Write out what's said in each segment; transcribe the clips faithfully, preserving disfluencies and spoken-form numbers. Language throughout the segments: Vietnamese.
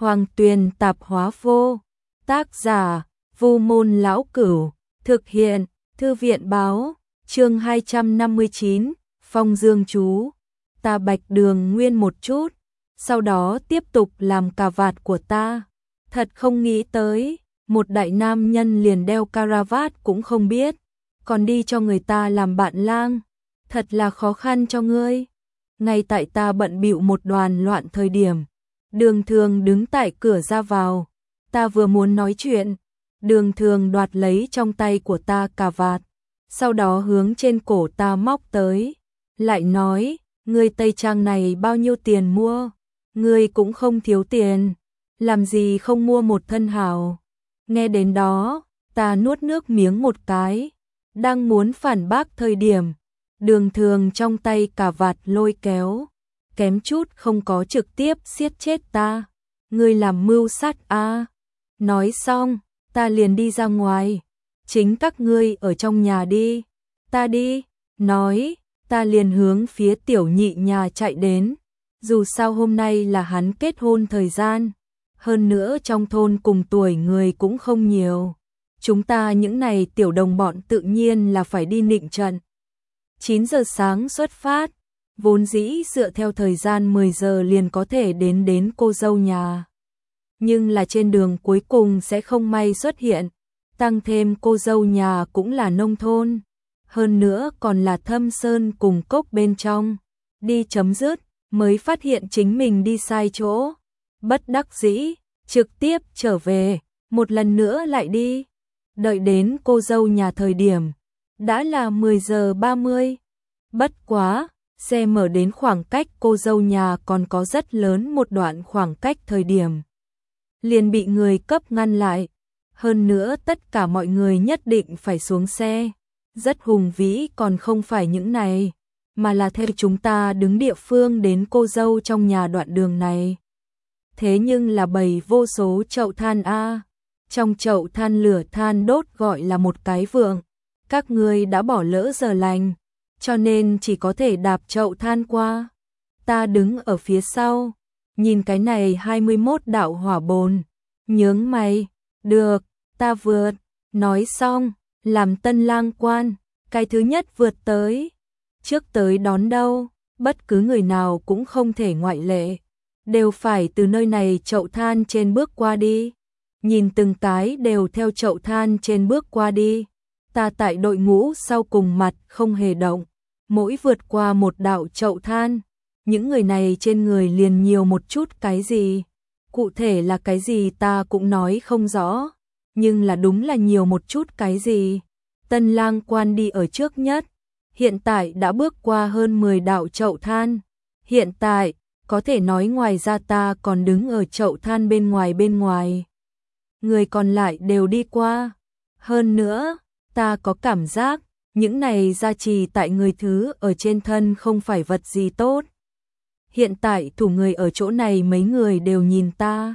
Hoàng Tuyền Tạp Hóa Vô. Tác giả: Vu Môn Lão Cửu. Thực hiện: Thư viện Báo. Chương hai trăm năm mươi chín, Phong Dương Chú. Ta Bạch Đường Nguyên một chút, sau đó tiếp tục làm cà vạt của ta. Thật không nghĩ tới, một đại nam nhân liền đeo caravat cũng không biết, còn đi cho người ta làm bạn lang. Thật là khó khăn cho ngươi. Ngay tại ta bận bịu một đoàn loạn thời điểm, Đường Thường đứng tại cửa ra vào. Ta vừa muốn nói chuyện, Đường Thường đoạt lấy trong tay của ta cà vạt, sau đó hướng trên cổ ta móc tới, lại nói: "Ngươi tây trang này bao nhiêu tiền mua? Ngươi cũng không thiếu tiền, làm gì không mua một thân hảo?" Nghe đến đó, ta nuốt nước miếng một cái, đang muốn phản bác thời điểm, Đường Thường trong tay cà vạt lôi kéo, kém chút không có trực tiếp siết chết ta. "Ngươi làm mưu sát a?" Nói xong, ta liền đi ra ngoài. "Chính các ngươi ở trong nhà đi, ta đi." Nói, ta liền hướng phía tiểu nhị nhà chạy đến. Dù sao hôm nay là hắn kết hôn thời gian, hơn nữa trong thôn cùng tuổi người cũng không nhiều. Chúng ta những này tiểu đồng bọn tự nhiên là phải đi nịnh trận. chín giờ sáng xuất phát, vốn dĩ dựa theo thời gian mười giờ liền có thể đến đến cô dâu nhà. Nhưng là trên đường cuối cùng sẽ không may xuất hiện, tăng thêm cô dâu nhà cũng là nông thôn, hơn nữa còn là thâm sơn cùng cốc bên trong. Đi chấm dứt, mới phát hiện chính mình đi sai chỗ. Bất đắc dĩ, trực tiếp trở về, một lần nữa lại đi. Đợi đến cô dâu nhà thời điểm, đã là mười giờ ba mươi. Bất quá, xe mở đến khoảng cách cô dâu nhà còn có rất lớn một đoạn khoảng cách thời điểm, liền bị người cấp ngăn lại. Hơn nữa tất cả mọi người nhất định phải xuống xe. Rất hùng vĩ còn không phải những này, mà là theo chúng ta đứng địa phương đến cô dâu trong nhà đoạn đường này. Thế nhưng là bầy vô số chậu than a. Trong chậu than lửa than đốt gọi là một cái vượng. Các ngươi đã bỏ lỡ giờ lành, cho nên chỉ có thể đạp chậu than qua. Ta đứng ở phía sau, nhìn cái này hai mươi mốt đạo hỏa bồn, nhướng mày. "Được, ta vượt." Nói xong, làm tân lang quan, cái thứ nhất vượt tới. Trước tới đón đâu, bất cứ người nào cũng không thể ngoại lệ, đều phải từ nơi này chậu than trên bước qua đi. Nhìn từng cái đều theo chậu than trên bước qua đi. Ta tại đội ngũ sau cùng mặt không hề động, mỗi vượt qua một đạo chậu than, những người này trên người liền nhiều một chút cái gì. Cụ thể là cái gì ta cũng nói không rõ, nhưng là đúng là nhiều một chút cái gì. Tân lang quan đi ở trước nhất, hiện tại đã bước qua hơn mười đạo chậu than. Hiện tại, có thể nói ngoài ra ta còn đứng ở chậu than bên ngoài bên ngoài. Người còn lại đều đi qua. Hơn nữa, ta có cảm giác, những này gia trì tại người thứ ở trên thân không phải vật gì tốt. Hiện tại thủ người ở chỗ này mấy người đều nhìn ta.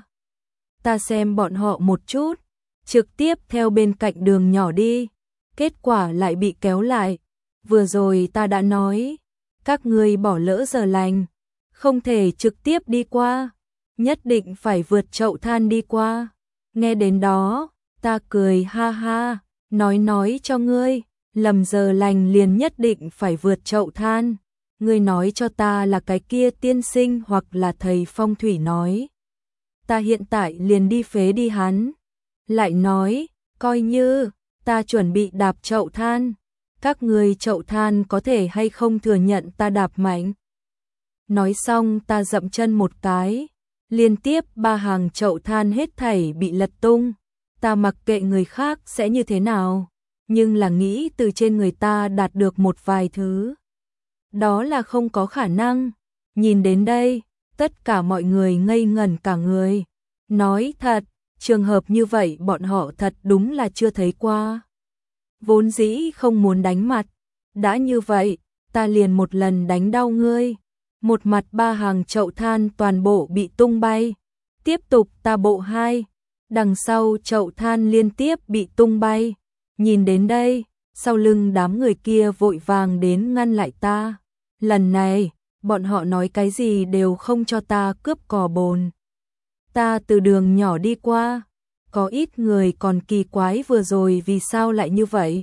Ta xem bọn họ một chút, trực tiếp theo bên cạnh đường nhỏ đi. Kết quả lại bị kéo lại. Vừa rồi ta đã nói, các ngươi bỏ lỡ giờ lành, không thể trực tiếp đi qua, nhất định phải vượt chậu than đi qua. Nghe đến đó, ta cười ha ha, nói nói cho ngươi, lầm giờ lành liền nhất định phải vượt chậu than. Ngươi nói cho ta là cái kia tiên sinh hoặc là thầy phong thủy nói. Ta hiện tại liền đi phế đi hắn. Lại nói, coi như ta chuẩn bị đạp chậu than, các ngươi chậu than có thể hay không thừa nhận ta đạp mạnh. Nói xong ta dậm chân một cái, liên tiếp ba hàng chậu than hết thảy bị lật tung. Ta mặc kệ người khác sẽ như thế nào, nhưng là nghĩ từ trên người ta đạt được một vài thứ, đó là không có khả năng. Nhìn đến đây, tất cả mọi người ngây ngẩn cả người. Nói thật, trường hợp như vậy bọn họ thật đúng là chưa thấy qua. Vốn dĩ không muốn đánh mặt, đã như vậy, ta liền một lần đánh đau ngươi. Một mặt ba hàng chậu than toàn bộ bị tung bay. Tiếp tục ta bộ hai, đằng sau chậu than liên tiếp bị tung bay. Nhìn đến đây, sau lưng đám người kia vội vàng đến ngăn lại ta. Lần này, bọn họ nói cái gì đều không cho ta cướp cò bồn. Ta từ đường nhỏ đi qua, có ít người còn kỳ quái vừa rồi vì sao lại như vậy.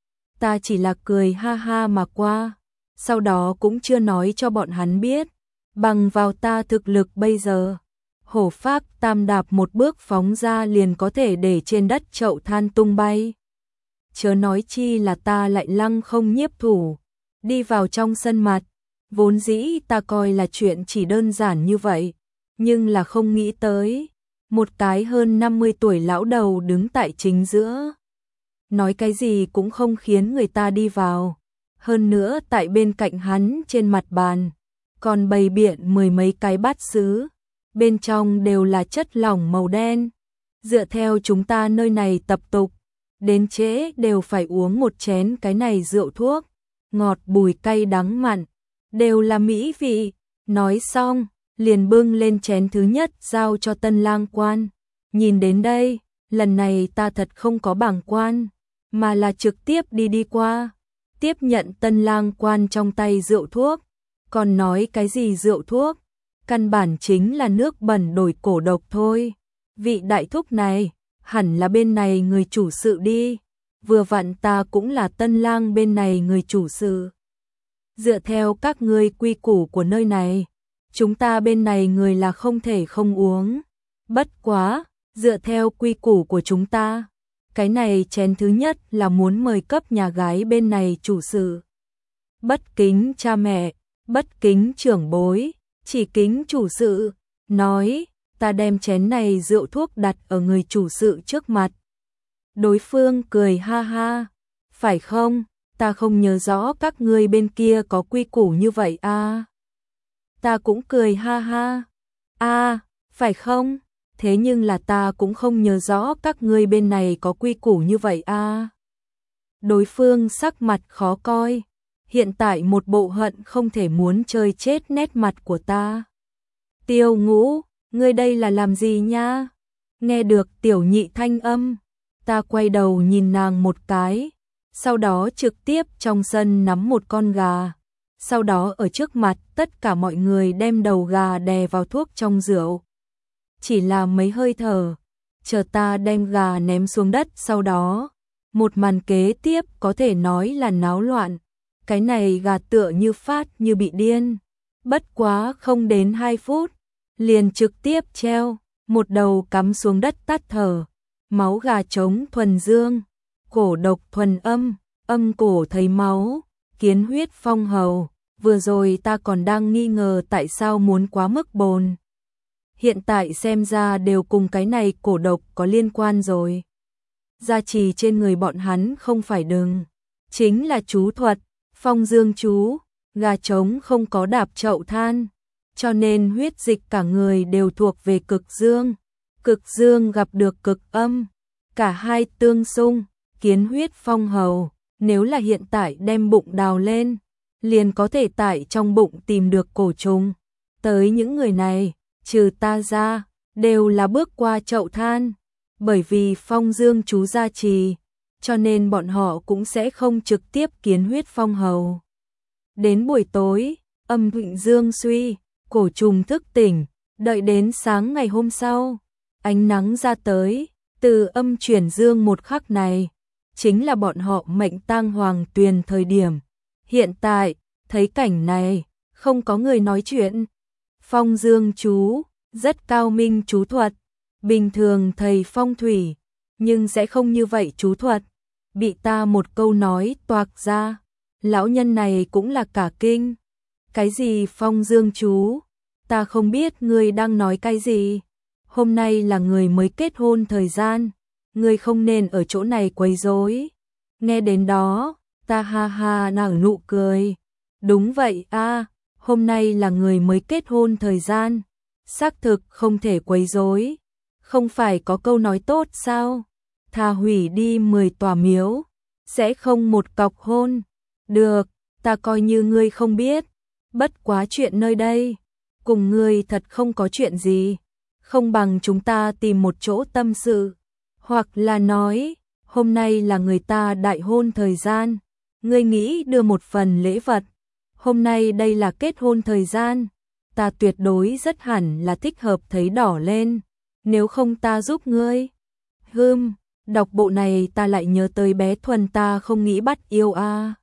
Ta chỉ là cười ha ha mà qua, sau đó cũng chưa nói cho bọn hắn biết, bằng vào ta thực lực bây giờ, hổ phác tam đạp một bước phóng ra liền có thể để trên đất chậu than tung bay. Chớ nói chi là ta lại lăng không nhiếp thủ, đi vào trong sân mặt, vốn dĩ ta coi là chuyện chỉ đơn giản như vậy, nhưng là không nghĩ tới, một cái hơn năm mươi tuổi lão đầu đứng tại chính giữa. Nói cái gì cũng không khiến người ta đi vào, hơn nữa tại bên cạnh hắn trên mặt bàn, còn bày biện mười mấy cái bát sứ, bên trong đều là chất lỏng màu đen. Dựa theo chúng ta nơi này tập tục, đến trễ đều phải uống một chén cái này rượu thuốc, ngọt bùi cay đắng mặn, đều là mỹ vị. Nói xong, liền bưng lên chén thứ nhất giao cho tân lang quan. Nhìn đến đây, lần này ta thật không có bảng quan, mà là trực tiếp đi đi qua, tiếp nhận tân lang quan trong tay rượu thuốc, còn nói cái gì rượu thuốc, căn bản chính là nước bẩn đổi cổ độc thôi. Vị đại thúc này, hẳn là bên này người chủ sự đi, vừa vặn ta cũng là tân lang bên này người chủ sự. Dựa theo các ngươi quy củ của nơi này, chúng ta bên này người là không thể không uống. Bất quá, dựa theo quy củ của chúng ta, cái này chén thứ nhất là muốn mời cấp nhà gái bên này chủ sự. Bất kính cha mẹ, bất kính trưởng bối, chỉ kính chủ sự. Nói, ta đem chén này rượu thuốc đặt ở người chủ sự trước mặt. Đối phương cười ha ha, phải không, ta không nhớ rõ các ngươi bên kia có quy củ như vậy à. Ta cũng cười ha ha, à, phải không, thế nhưng là ta cũng không nhớ rõ các ngươi bên này có quy củ như vậy à. Đối phương sắc mặt khó coi, hiện tại một bộ hận không thể muốn chơi chết nét mặt của ta. Tiêu Ngũ, ngươi đây là làm gì nha? Nghe được tiểu nhị thanh âm, ta quay đầu nhìn nàng một cái, sau đó trực tiếp trong sân nắm một con gà, sau đó ở trước mặt tất cả mọi người đem đầu gà đè vào thuốc trong rượu. Chỉ là mấy hơi thở, chờ ta đem gà ném xuống đất, sau đó, một màn kế tiếp có thể nói là náo loạn. Cái này gà tựa như phát như bị điên, bất quá không đến hai phút, liền trực tiếp treo, một đầu cắm xuống đất tắt thở. Máu gà trống thuần dương, cổ độc thuần âm, âm cổ thấy máu, kiến huyết phong hầu. Vừa rồi ta còn đang nghi ngờ tại sao muốn quá mức bồn. Hiện tại xem ra đều cùng cái này cổ độc có liên quan rồi. Gia trì trên người bọn hắn không phải đừng, chính là chú thuật, phong dương chú, gà trống không có đạp chậu than, cho nên huyết dịch cả người đều thuộc về cực dương. Cực dương gặp được cực âm, cả hai tương xung, kiến huyết phong hầu. Nếu là hiện tại đem bụng đào lên, liền có thể tại trong bụng tìm được cổ trùng. Tới những người này, trừ ta ra, đều là bước qua chậu than, bởi vì phong dương chú gia trì, cho nên bọn họ cũng sẽ không trực tiếp kiến huyết phong hầu. Đến buổi tối, âm thịnh dương suy, cổ trùng thức tỉnh, đợi đến sáng ngày hôm sau, ánh nắng ra tới, từ âm chuyển dương một khắc này, chính là bọn họ mệnh tang hoàng tuyền thời điểm. Hiện tại, thấy cảnh này, không có người nói chuyện. Phong dương chú, rất cao minh chú thuật, bình thường thầy phong thủy, nhưng sẽ không như vậy chú thuật. Bị ta một câu nói toạc ra, lão nhân này cũng là cả kinh. Cái gì phong dương chú? Ta không biết ngươi đang nói cái gì. Hôm nay là người mới kết hôn thời gian, ngươi không nên ở chỗ này quấy rối. Nghe đến đó, ta ha ha nở nụ cười. Đúng vậy a, hôm nay là người mới kết hôn thời gian, xác thực không thể quấy rối. Không phải có câu nói tốt sao? Thà hủy đi mười tòa miếu, sẽ không một cọc hôn. Được, ta coi như ngươi không biết. Bất quá chuyện nơi đây, cùng ngươi thật không có chuyện gì. Không bằng chúng ta tìm một chỗ tâm sự. Hoặc là nói, hôm nay là người ta đại hôn thời gian, ngươi nghĩ đưa một phần lễ vật. Hôm nay đây là kết hôn thời gian, ta tuyệt đối rất hẳn là thích hợp thấy đỏ lên. nếu không ta giúp ngươi. Hừm, đọc bộ này ta lại nhớ tới bé Thuần ta không nghĩ bắt yêu a. À.